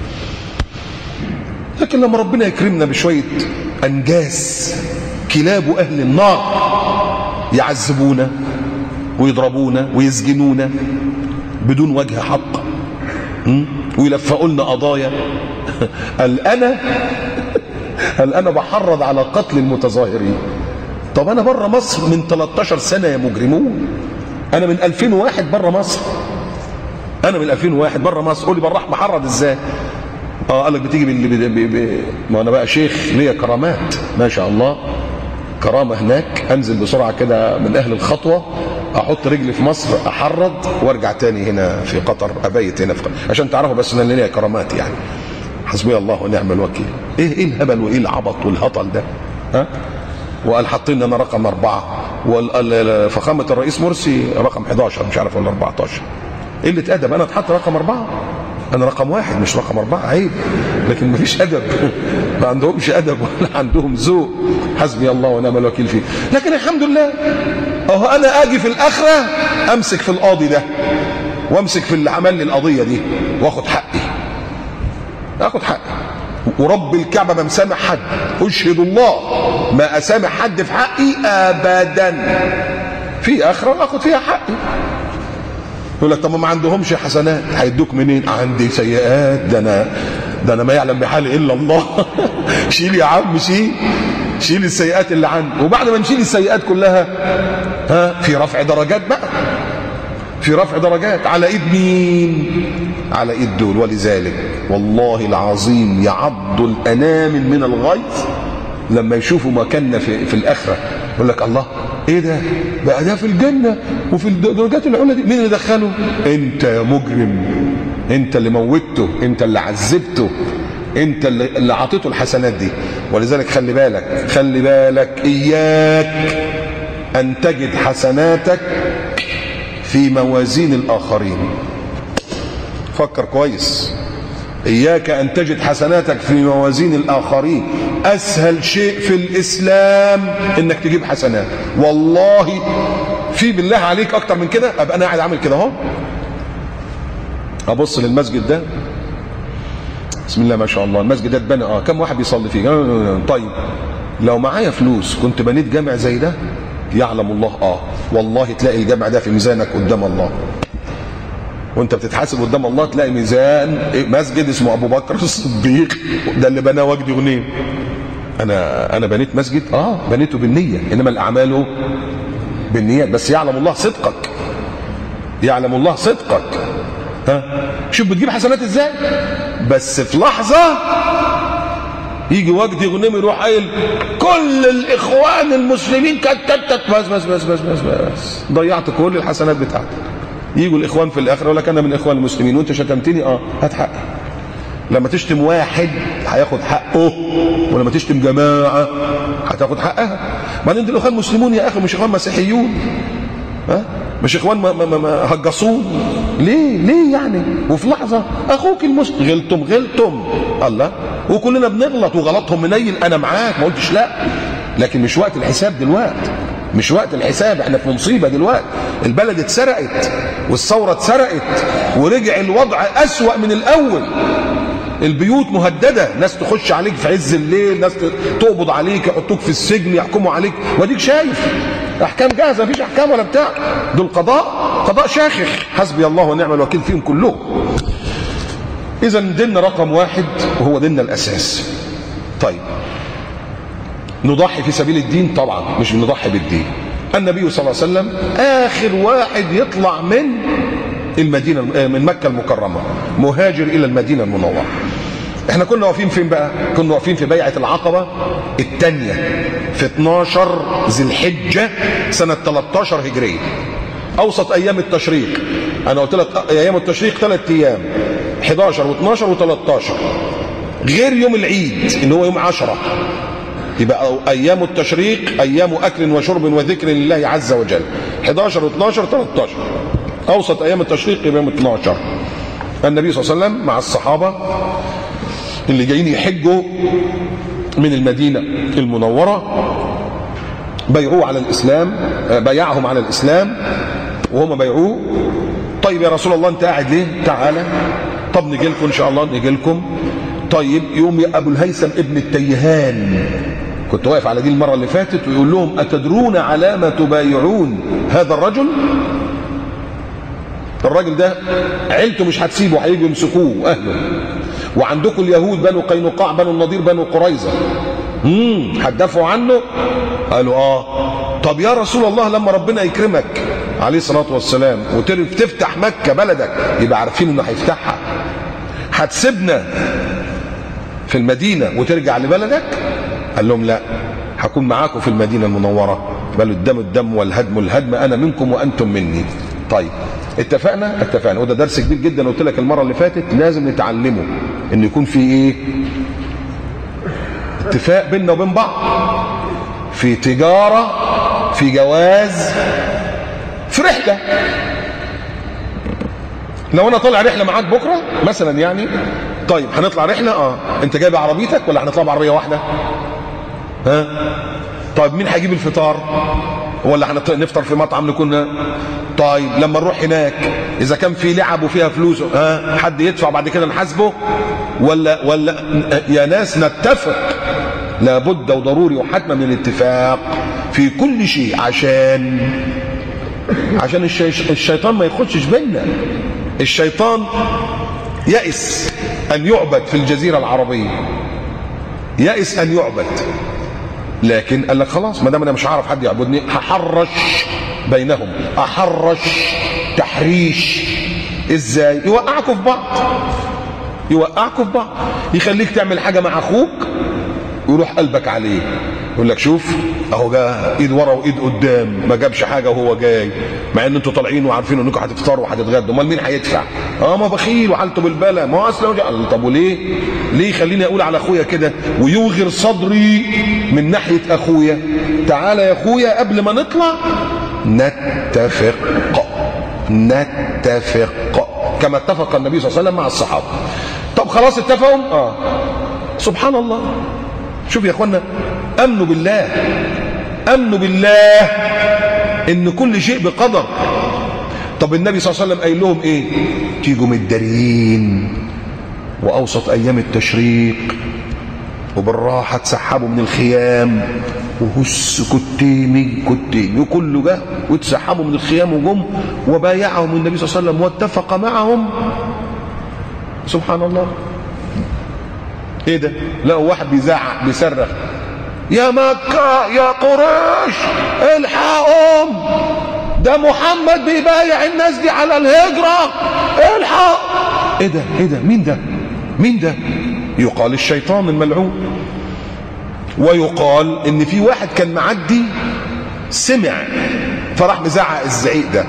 لكن لما ربنا يكرمنا بشويه انجاز، كلاب اهل النار يعذبونا ويضربونا ويسجنونا بدون وجه حق، ويلفقوا لنا قضايا. هل انا بحرض على قتل المتظاهرين؟ طب انا بره مصر من 13 سنه يا مجرمون. انا من 2001 بره مصر. انا من 2001 بره مصر. قول لي بحرض ازاي؟ قال لك بتيجي ما انا بقى شيخ ليا كرامات ما شاء الله، كرامه هناك. انزل بسرعه كده من اهل الخطوه، احط رجلي في مصر، احرض وارجع تاني هنا في قطر، ابيت هنا في قطر، عشان تعرفوا بس ان انا ليا كرامات يعني. حسبي الله ونعم الوكيل. ايه الهبل وايه العبط والهطل ده؟ وقال حاطين انا رقم 4، وفخامه الرئيس مرسي رقم 11 مش عارف ولا 14. ايه اللي اتأدب؟ انا اتحط رقم 4؟ انا رقم 1 مش رقم 4. عيب. لكن مفيش ادب. ما عندهمش ادب ولا عندهم ذوق. حسبي الله ونعم الوكيل فيه. لكن الحمد لله اهو انا اجي في الاخره امسك في القاضي ده، وامسك في اللي عمل لي القضيه دي، واخد حقي. اخد حقي ورب الكعبه ما مسامح حد. اشهد الله ما اسامح حد في حقي ابدا. في اخره اخد فيها حقي. يقول لك طب ما عندهمش حسنات. هيدوك منين؟ عندي سيئات. ده انا ما يعلم بحالي الا الله. شيل يا عم، شيل السيئات اللي عندي. وبعد ما نشيل السيئات كلها في رفع درجات بقى. في رفع درجات على ايد مين؟ على ايد دول. ولذلك والله العظيم يعض الانامل من الغيظ لما يشوفوا مكاننا في الاخره. يقول لك الله ايه ده؟ بقى ده في الجنه وفي الدرجات العلى دي. مين اللي دخله؟ انت يا مجرم. انت اللي موتته، انت اللي عذبته، انت اللي عطيته الحسنات دي. ولذلك خلي بالك اياك ان تجد حسناتك في موازين الاخرين. فكر كويس. اياك ان تجد حسناتك في موازين الاخرين. اسهل شيء في الاسلام انك تجيب حسنات. والله في بالله عليك اكتر من كده؟ ابقى انا قاعد عامل كده اهو، ابص للمسجد ده، بسم الله ما شاء الله، المسجد ده اتبنى كم واحد بيصلي فيه؟ طيب لو معايا فلوس كنت بنيت جامع زي ده؟ يعلم الله والله تلاقي الجامع ده في ميزانك قدام الله. وانت بتتحاسب قدام الله تلاقي ميزان مسجد اسمه ابو بكر الصديق، ده اللي بناه وجدي غنيم. انا بنيت مسجد بنيته بالنيه، انما الاعمال بالنيات. بس يعلم الله صدقك، يعلم الله صدقك. شوف بتجيب حسنات ازاي. بس في لحظه يجي وجدي غنيم يروح قايل كل الاخوان المسلمين بس ضيعت كل الحسنات بتاعتك. يجوا الاخوان في الاخره يقول لك انا من اخوان المسلمين وانت شتمتني، هات حقي. لما تشتم واحد هياخد حقه، ولما تشتم جماعه هتاخد حقها. بعدين دول اخوان مسلمون يا اخي، مش اخوان مسيحيون، مش اخوان هجصون. ليه يعني؟ وفي لحظه اخوك المسلم غلطم الله، وكلنا بنغلط وغلطهم منيل، انا معاك ما قلتش لا، لكن مش وقت الحساب دلوقتي، مش وقت الحساب. احنا في مصيبه دلوقتي. البلد اتسرقت والثوره اتسرقت ورجع الوضع اسوأ من الاول. البيوت مهدده، ناس تخش عليك في عز الليل، ناس تقبض عليك، يحطوك في السجن، يحكموا عليك، واديك شايف احكام جاهزه، مفيش احكام ولا بتاع. دول قضاء شاخخ. حسبي الله ونعم الوكيل فيهم كلهم. اذا ديننا رقم 1 وهو ديننا الاساس. طيب نضحي في سبيل الدين؟ طبعا مش بنضحي بالدين. النبي صلى الله عليه وسلم اخر واحد يطلع من المدينة من مكة المكرمة، مهاجر إلى المدينة المنورة. احنا كنا واقفين فين بقى؟ كنا واقفين في بيعة العقبة الثانية في 12 ذي الحجة سنة 13 هجرية، أوسط أيام التشريق. أنا قلت لك أيام التشريق 3 أيام، 11 و12 و13، غير يوم العيد اللي هو يوم 10. يبقى أيام التشريق أيام أكل وشرب وذكر لله عز وجل، 11 و12 13. أوسط أيام التشريق يوم 12. النبي صلى الله عليه وسلم مع الصحابة اللي جايين يحجوا من المدينة المنورة بيعوه على الإسلام، بيعهم على الإسلام وهم بيعوه. طيب يا رسول الله أنت قاعد ليه؟ تعالى، طب نجي لكم إن شاء الله، نجي لكم. طيب يوم أبو الهيثم ابن التيهان، كنت واقف على دي المرة اللي فاتت، ويقول لهم أتدرون على ما تبايعون هذا الرجل؟ الراجل ده عيلته مش هتسيبه، هيجوا يمسكوه واهله. وعندكم اليهود بنو قينقاع بنو النضير بنو قريظه، هتدافعوا عنه؟ قالوا طب يا رسول الله لما ربنا يكرمك عليه الصلاه والسلام وتفتح مكه بلدك، يبقى عارفين انه هيفتحها، هتسيبنا في المدينه وترجع لبلدك؟ قال لهم لا، هكون معاكم في المدينه المنوره، بل الدم الدم والهدم الهدم، انا منكم وانتم مني. طيب اتفقنا؟ اتفقنا. وده درس كبير جدا قلت لك المره اللي فاتت لازم نتعلمه، ان يكون في ايه؟ اتفاق بيننا وبين بعض، في تجاره، في جواز، في رحله. لو انا طالع رحله معاك بكره مثلا يعني، طيب هنطلع رحله، انت جايب عربيتك ولا هنطلع بعربيه واحده؟ طيب مين هيجيب الفطار؟ ولا هنفطر في مطعم نكون؟ طيب لما نروح هناك اذا كان في لعب وفيها فلوس، حد يدفع بعد كده نحاسبه؟ ولا يا ناس نتفق، لابد وضروري وحتما من الاتفاق في كل شيء، عشان الشيطان ما يخشش بينا. الشيطان يئس ان يعبد في الجزيرة العربية، يئس ان يعبد، لكن قال لك خلاص ما دام انا مش هعرف حد يعبدني هحرش بينهم. احرش تحريش ازاي؟ يوقعكم في بعض، يوقعكم في بعض، يخليك تعمل حاجه مع اخوك ويروح قلبك عليه، يقول لك شوف اهو جا ايد ورا وايد قدام، ما جابش حاجه وهو جاي، مع ان انتوا طالعين وعارفين انكم هتفطروا وهتتغدوا، امال مين هيدفع؟ ما بخيل وحالته بالبلا، ما هو اصلا. طب وليه؟ ليه خليني اقول على اخويا كده ويوغر صدري من ناحيه اخويا؟ تعالى يا اخويا قبل ما نطلع نتفق كما اتفق النبي صلى الله عليه وسلم مع الصحابه. طب خلاص اتفقوا؟ سبحان الله. شوف يا اخوانا، امنوا بالله ان كل شيء بقدر. طب النبي صلى الله عليه وسلم قايل لهم ايه؟ تيجوا متداريين واوسط ايام التشريق وبالراحه تسحبوا من الخيام، وهس كتيمي كله جه وتسحبوا من الخيام وجم وبايعهم النبي صلى الله عليه وسلم واتفق معهم. سبحان الله. ايه ده؟ لقوا واحد بيزعق بيصرخ، يا مكة يا قريش الحقهم، ده محمد بيبايع الناس دي على الهجرة، الحق. ايه ده؟ مين ده؟ يقال الشيطان الملعون، ويقال ان في واحد كان معدي سمع فراح مزعق الزعيق ده.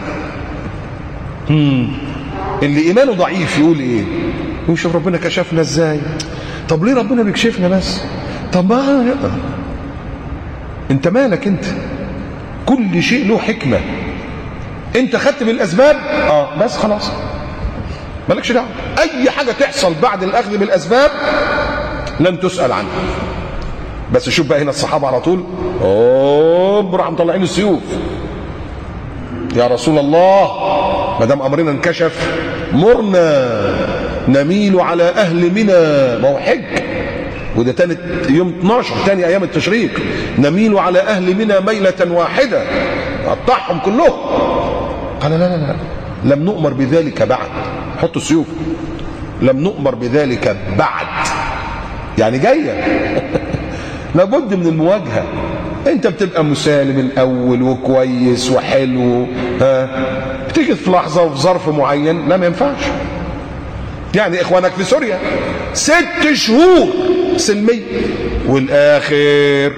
اللي ايمانه ضعيف يقول ايه؟ يقول شوف ربنا كشفنا ازاي. طب ليه ربنا بيكشفنا بس؟ طب ما انت مالك انت؟ كل شيء له حكمه. انت خدت بالاسباب بس خلاص مالكش دعوه. اي حاجه تحصل بعد الاخذ بالاسباب لن تسال عنها. بس شوف بقى هنا الصحابه على طول راحوا مطلعين السيوف. يا رسول الله ما دام امرنا انكشف مرنا نميل على اهل منى، ما هو حج وده تاني يوم 12 تاني ايام التشريق، نميل على اهل منى ميله واحده قطعهم كلهم. قال لا لم نؤمر بذلك بعد. حطوا السيوف. لم نؤمر بذلك بعد، يعني جايه لابد من المواجهه. انت بتبقى مسالم الاول وكويس وحلو، بتيجي في لحظه وفي ظرف معين لا ما ينفعش. يعني اخوانك في سوريا 6 شهور سلميه والاخر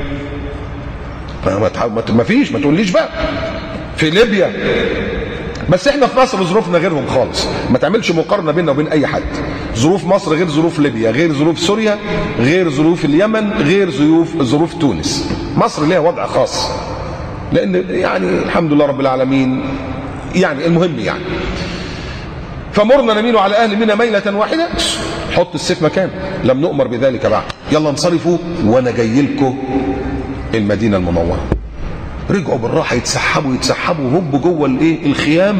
ما فيش، ما تقوليش بقى في ليبيا. بس احنا في مصر ظروفنا غيرهم خالص، ما تعملش مقارنه بيننا وبين اي حد. ظروف مصر غير ظروف ليبيا، غير ظروف سوريا، غير ظروف اليمن، غير ظروف تونس. مصر ليها وضع خاص، لان يعني الحمد لله رب العالمين. يعني المهم يعني فمرنا نميل على اهل منى ميله واحده، حط السيف مكانه، لم نؤمر بذلك بعد، يلا انصرفوا وانا جاي لكم المدينه المنوره. رجعوا بالراحه يتسحبوا هوب جوه الايه الخيام.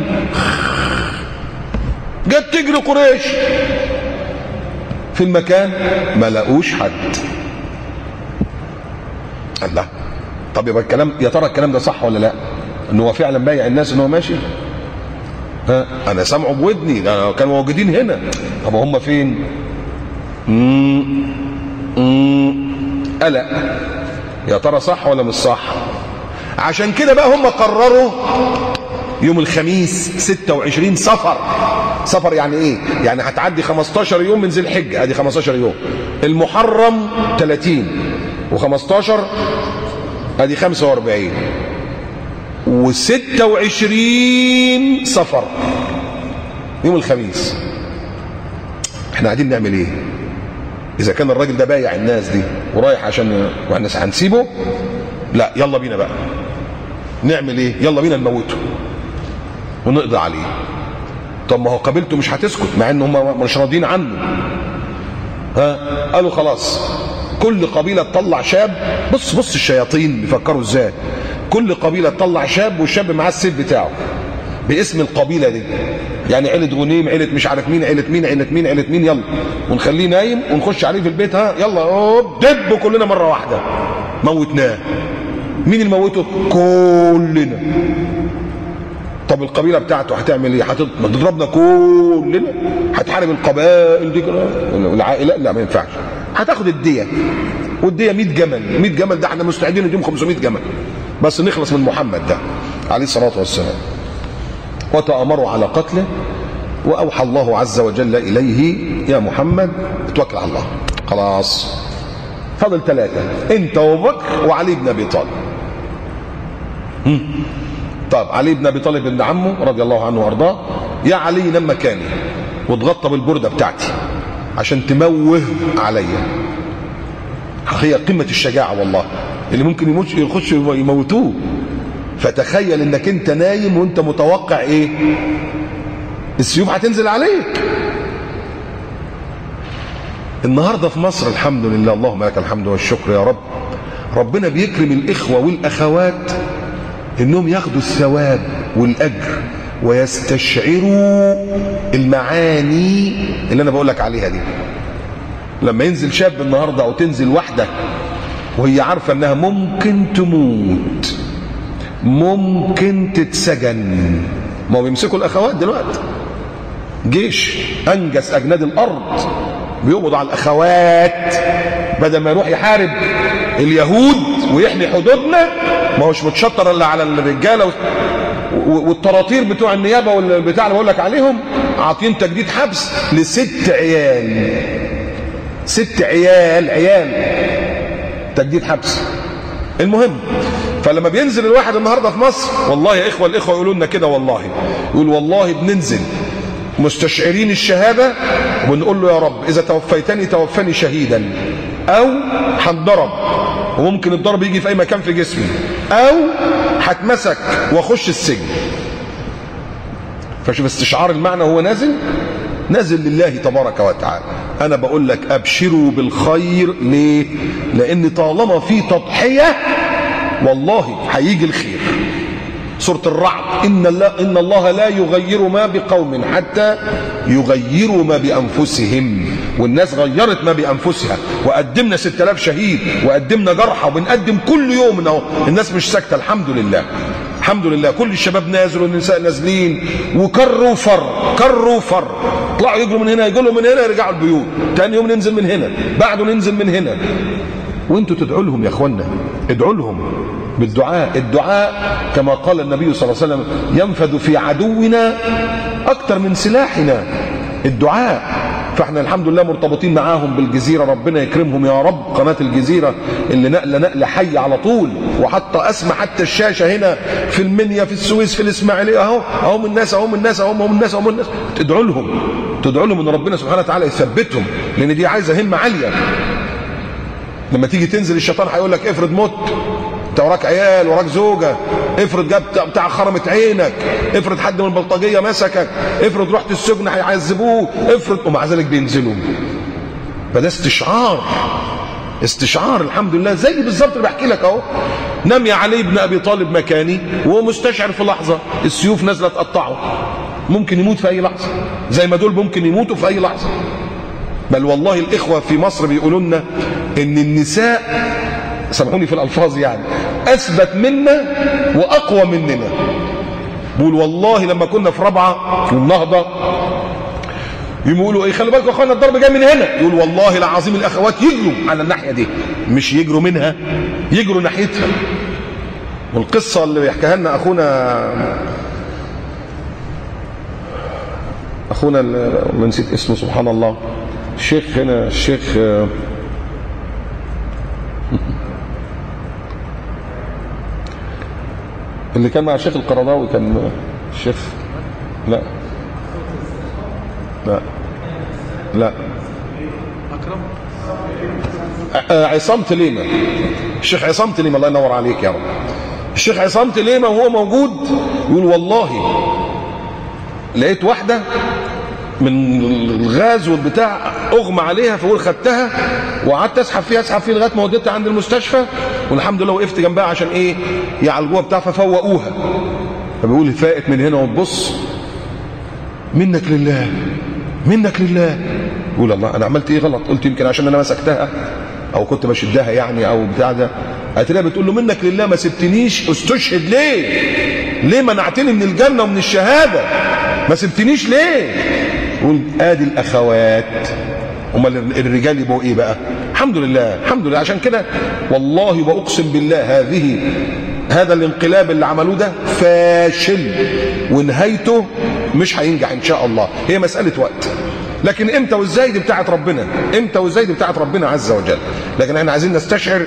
جت تجري قريش في المكان ما لقوش حد. الله، طب يبقى الكلام، يا ترى الكلام ده صح ولا لا؟ ان هو فعلا بايع الناس ان هو ماشي؟ انا سامعه بودني، كانوا موجودين هنا. طب هم فين؟ قلق، يا ترى صح ولا مش صح؟ عشان كده بقى هم قرروا يوم الخميس 26 صفر. صفر يعني ايه؟ يعني هتعدي 15 يوم من ذي الحجه، ادي 15 يوم. المحرم 30 و15 ادي 45 و26 صفر يوم الخميس. احنا قاعدين نعمل ايه؟ اذا كان الراجل ده بايع الناس دي ورايح عشان واحنا هنسيبه؟ لا، يلا بينا بقى نعمل ايه؟ يلا بينا نموته ونقضي عليه. طب ما هو قبيلته مش هتسكت مع ان هم مش راضيين عنه. قالوا خلاص كل قبيله تطلع شاب. بص الشياطين بيفكروا ازاي. كل قبيله تطلع شاب والشاب معاه السيف بتاعه باسم القبيله دي. يعني عيله غنيم، عيله مش عارف مين، عيله مين، عيله مين، عيله مين، يلا ونخليه نايم ونخش عليه في البيت. يلا هوب دب كلنا مره واحده موتناه. مين اللي موته؟ كلنا. طب القبيله بتاعته هتعمل ايه؟ هتضربنا كلنا؟ هتحارب القبائل دي والعائلات؟ لا ما ينفعش. هتاخد الديه، والديه 100 جمل. 100 جمل ده احنا مستعدين نديهم 500 جمل بس نخلص من محمد ده عليه الصلاه والسلام. وتأمروا على قتله، واوحى الله عز وجل اليه يا محمد اتوكل على الله. خلاص فضل 3، انت وبكر وعلي بن ابي طالب. طب علي بن ابي طالب ابن عمه رضي الله عنه وارضاه، يا علي نم مكاني واتغطى بالبرده بتاعتي عشان تموه عليا. هي قمه الشجاعه والله، اللي ممكن يخش يموتوه. فتخيل انك انت نايم وانت متوقع ايه؟ السيوف هتنزل عليك. النهارده في مصر الحمد لله، اللهم لك الحمد والشكر يا رب، ربنا بيكرم الاخوه والاخوات انهم ياخدوا الثواب والاجر ويستشعروا المعاني اللي انا بقول لك عليها دي. لما ينزل شاب النهارده او تنزل واحده وهي عارفه انها ممكن تموت، ممكن تتسجن. ما هو بيمسكوا الاخوات دلوقتي، جيش انجس اجناد الارض بيقبض على الاخوات بدل ما يروح يحارب اليهود ويحمي حدودنا. ما هوش متشطر الا على الرجاله والطراطير بتوع النيابه والبتاع اللي بقول لك عليهم، عاطين تجديد حبس ل6 عيال. 6 عيال تجديد حبس. المهم، فلما بينزل الواحد النهارده في مصر، والله يا اخوه الاخوه يقولوا لنا كده، والله يقول والله بننزل مستشعرين الشهاده وبنقول له يا رب اذا توفيتني توفني شهيدا، او هنضرب وممكن الضرب يجي في اي مكان في جسمي، او هتمسك واخش السجن. فشوف استشعار المعنى، هو نازل لله تبارك وتعالى. انا بقول لك ابشروا بالخير. ليه؟ لان طالما في تضحيه والله هيجي الخير. سورة الرعد، إن الله لا يغير ما بقوم حتى يغيروا ما بأنفسهم. والناس غيرت ما بأنفسها، وقدمنا 6000 شهيد وقدمنا جرحى، وبنقدم كل يوم اهو. الناس مش ساكتة الحمد لله، الحمد لله. كل الشباب نازل والنساء نازلين، وكروا فر طلعوا يجروا من هنا، يجروا من هنا، يرجعوا البيوت. تاني يوم ننزل من هنا، بعده ننزل من هنا. وانتوا تدعوا لهم يا اخوانا، ادعوا لهم بالدعاء. الدعاء كما قال النبي صلى الله عليه وسلم ينفذ في عدونا اكتر من سلاحنا، الدعاء. فاحنا الحمد لله مرتبطين معاهم بالجزيرة، ربنا يكرمهم يا رب. قناة الجزيرة اللي نقل حي على طول، وحتى اسمع حتى الشاشة هنا في المنيا، في السويس، في الاسماعيلية، اهو من الناس، اهو من الناس، اهو من الناس، اهو من الناس. تدعوا لهم ان ربنا سبحانه وتعالى يثبتهم، لان دي عايزة همة عالية. لما تيجي تنزل الشيطان هيقول لك افرض مت، انت وراك عيال، وراك زوجة، افرض جاب بتاع خرمت عينك، افرض حد من البلطجية مسكك، افرض رحت السجن هيعذبوك، افرض، ومع ذلك بينزلوا. فده استشعار الحمد لله. زي بالظبط اللي بحكي لك اهو، نام يا علي بن ابي طالب مكاني وهو مستشعر في لحظة السيوف نازلة تقطعه، ممكن يموت في اي لحظة، زي ما دول ممكن يموتوا في اي لحظة. بل والله الاخوة في مصر بيقولوا لنا ان النساء، سامحوني في الالفاظ يعني، اثبت منا واقوى مننا. بقول والله لما كنا في رابعه في النهضه يقولوا ايه، خلوا بالكم يا اخوانا الضرب جاي من هنا، يقول والله العظيم الاخوات يجروا على الناحيه دي، مش يجروا منها، يجروا ناحيتها. والقصه اللي بيحكيها لنا اخونا اللي نسيت اسمه سبحان الله، الشيخ هنا، الشيخ اللي كان مع الشيخ القرضاوي، كان الشيخ لا اكرم عصام تليمة، الشيخ عصام تليمة، الله ينور عليك يا رب. الشيخ عصام تليمة وهو موجود يقول والله لقيت واحدة من الغاز والبتاع اغمى عليها، فقول خدتها وقعدت اسحب فيها لغايه ما وديتها عند المستشفى، والحمد لله وقفت جنبها عشان ايه يعالجوها بتاع، ففوقوها. فبيقول فاقت من هنا وتبص، منك لله منك لله. يقول الله انا عملت ايه غلط؟ قلت يمكن عشان انا مسكتها او كنت بشدها يعني او بتاع ده. هتلاقيها بتقول له منك لله ما سبتنيش استشهد ليه منعتني من الجنه ومن الشهاده، ما سبتنيش ليه؟ يقول ادي الاخوات. امال الرجال يبقوا ايه بقى؟ الحمد لله الحمد لله. عشان كده والله واقسم بالله هذا الانقلاب اللي عملوه ده فاشل، ونهايته مش هينجح ان شاء الله، هي مساله وقت. لكن امتى وازاي دي بتاعت ربنا، امتى وازاي دي بتاعت ربنا عز وجل. لكن احنا عايزين نستشعر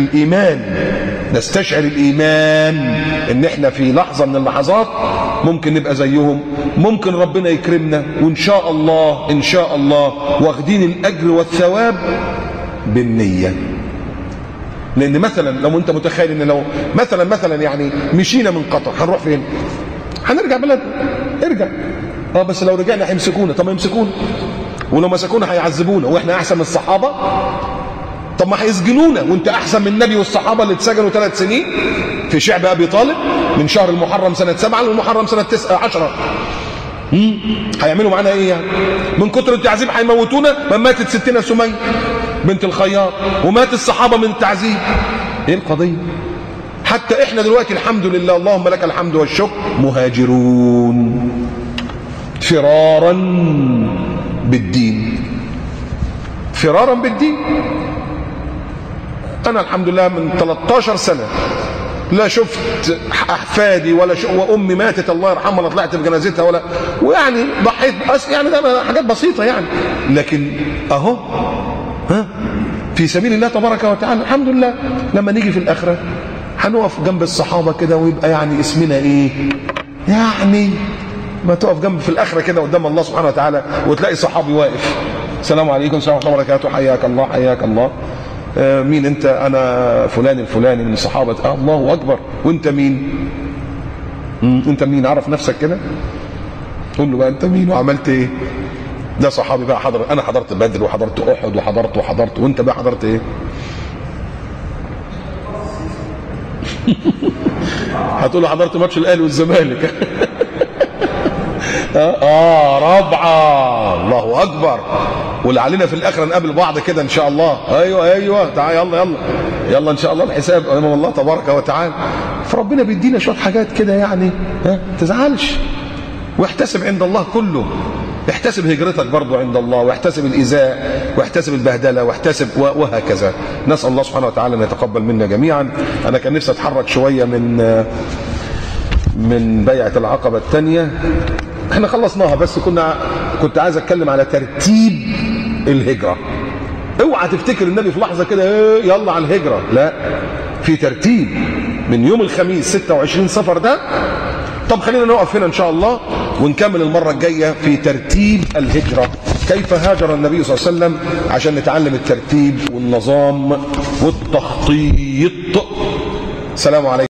الايمان ان احنا في لحظه من اللحظات ممكن نبقى زيهم، ممكن ربنا يكرمنا، وان شاء الله واخدين الاجر والثواب بالنية. لان مثلا لو انت متخيل ان لو مثلا يعني مشينا من قطر هنروح فين؟ هنرجع بلدنا، ارجع. بس لو رجعنا هيمسكونا. طب ما يمسكونا، ولو مسكونا هيعذبونا، واحنا احسن من الصحابه؟ طب ما هيسجنونا، وانت احسن من النبي والصحابه اللي اتسجنوا 3 سنين في شعب ابي طالب من شهر المحرم سنه 7 للمحرم سنه 10. هيعملوا معانا ايه يعني؟ من كتر التعذيب هيموتونا. ما ماتت ستنا سمية بنت الخياط، ومات الصحابه من التعذيب. ايه القضيه؟ حتى احنا دلوقتي الحمد لله، اللهم لك الحمد والشكر، مهاجرون فرارا بالدين. انا الحمد لله من 13 سنه لا شفت احفادي وامي ماتت الله يرحمها، لا طلعت في جنازتها ويعني ضحيت يعني ده حاجات بسيطه يعني، لكن اهو في سبيل الله تبارك وتعالى. الحمد لله لما نيجي في الاخره هنقف جنب الصحابه كده، ويبقى يعني اسمنا ايه يعني؟ ما تقف جنب في الاخره كده قدام الله سبحانه وتعالى وتلاقي صحابي واقف، السلام عليكم ورحمه الله وبركاته، حياك الله. مين انت؟ انا فلان الفلاني من صحابه. الله اكبر. وانت مين؟ انت مين؟ عرف نفسك كده، قول له بقى انت مين وعملت ايه. ده صحابي بقى حضر، انا حضرت بدر وحضرت احد وحضرت وانت بقى حضرت ايه؟ هتقول له حضرت ماتش الاهلي والزمالك. رابعه. الله اكبر. واللي علينا في الاخره نقابل بعض كده ان شاء الله. ايوه تعال يلا ان شاء الله الحساب امام الله تبارك وتعالى. فربنا بيدينا شويه حاجات كده يعني، تزعلش واحتسب عند الله كله. احتسب هجرتك برضو عند الله، واحتسب الإيذاء، واحتسب البهدلة، واحتسب وهكذا. نسأل الله سبحانه وتعالى أن يتقبل منا جميعا. أنا كان نفسي أتحرك شوية من بيعة العقبة الثانية، احنا خلصناها، بس كنت عايز أتكلم على ترتيب الهجرة. اوعى تفتكر النبي في لحظة كده يلا على الهجرة، لا، في ترتيب من يوم الخميس 26 صفر ده. طب خلينا نقف هنا إن شاء الله ونكمل المرة الجاية في ترتيب الهجرة، كيف هاجر النبي صلى الله عليه وسلم، عشان نتعلم الترتيب والنظام والتخطيط. سلام عليكم.